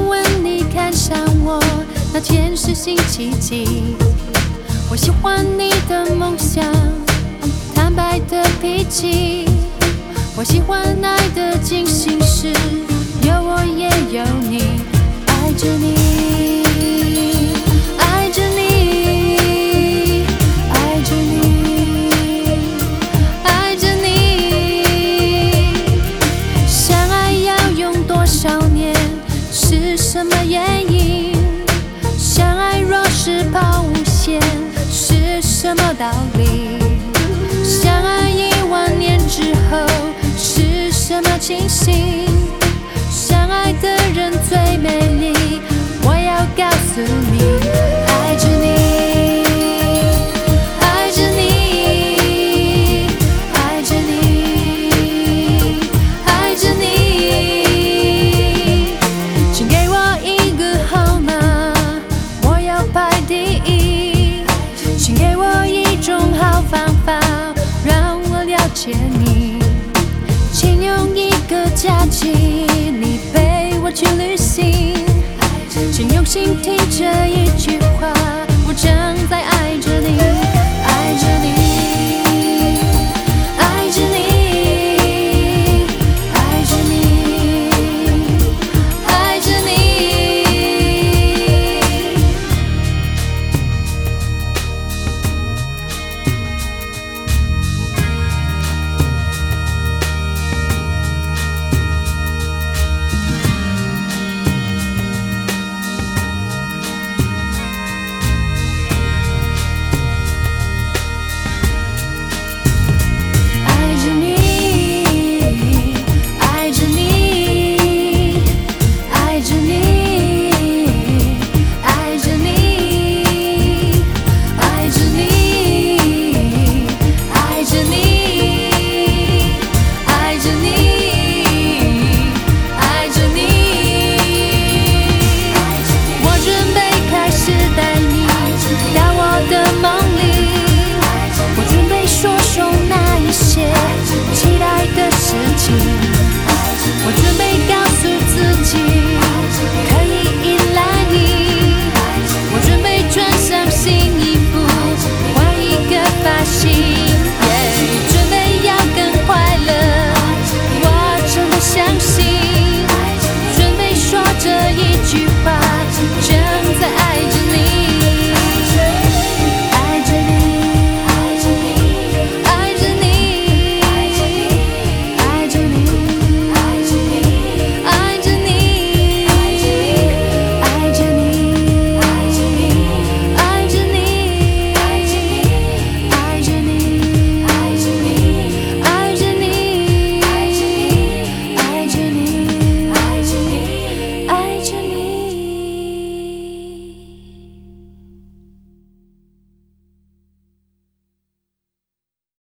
问你看上我那天是星期几。我喜欢你的梦想，坦白的脾气。我喜欢爱的进行时，有我也有你，爱着你，爱着你，爱着你，爱着你。相爱要用多少年？是什么原因？相爱若是抛物线，是什么道理？相爱10000年之后，是什么情形？相爱的人最美丽，我要告诉你，爱着你，爱着你，爱着你，爱着你。请给我一个号码，我要排第一。请给我一种好方法，让我了解你。请用一个假期，你陪我去旅行。请用心听这一句话，我正在爱